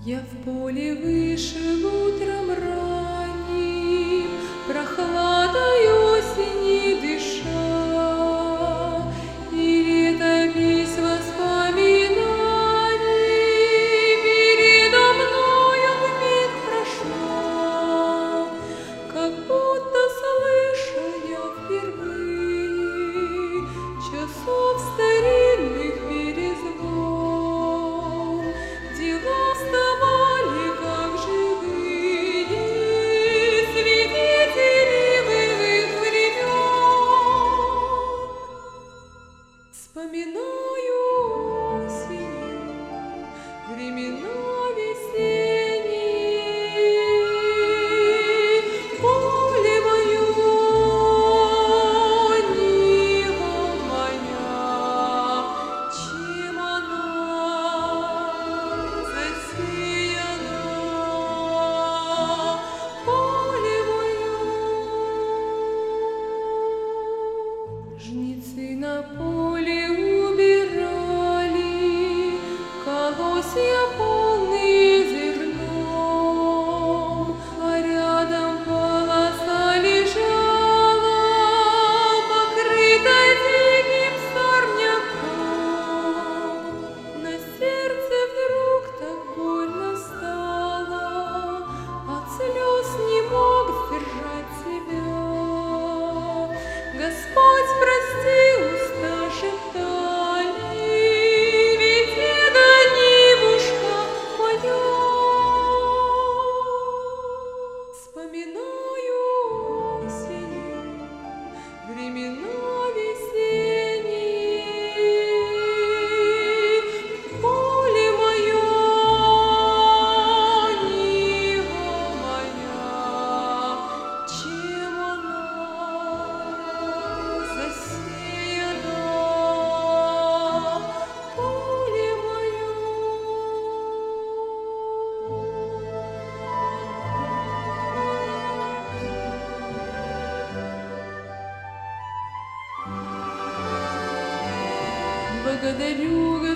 Я в поле вышел утром ранним, прохладой осени дыша, и летопись воспоминаний передо мною вмиг прошла, как будто слыша я впервые часов старинных перезвон. Дела вставали, как живые свидетели былых времен. Вспоминаю осенью времена весенние, поле мое, нива моя, чем она засеяна, поле мое. Жнецы на поле убирали колосья полные зерном, а рядом полоса лежала, покрытая диким сорняком. На сердце вдруг так больно стало, от слез не мог сдержать себя. Господь, прости, уста шептали, ведь это Нивушка моя. Вспоминаю осенью времена весенние, поле мое, нива моя, чем она засеяна, поле мое. Благодарю